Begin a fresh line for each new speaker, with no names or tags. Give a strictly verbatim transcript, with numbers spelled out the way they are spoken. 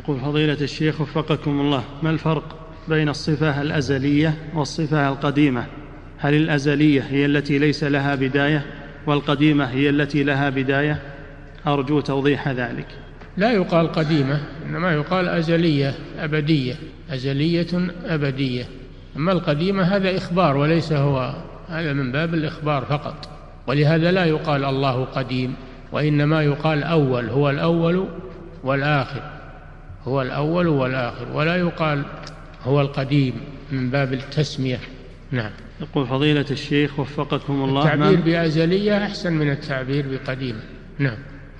يقول فضيلة الشيخ وفقكم الله، ما الفرق بين الصفة الأزلية والصفة القديمة؟ هل الأزلية هي التي ليس لها بداية والقديمة هي التي لها بداية؟ أرجو توضيح ذلك.
لا يقال قديمة، إنما يقال أزلية أبدية، أزلية أبدية. أما القديمة هذا إخبار وليس هو، هذا من باب الإخبار فقط، ولهذا لا يقال الله قديم، وإنما يقال أول، هو الأول والآخر، هو الأول والآخر، ولا يقال هو القديم من باب التسمية. نعم.
يقول فضيلة الشيخ وفقكم الله،
التعبير بأزلية أحسن من التعبير بقديم. نعم.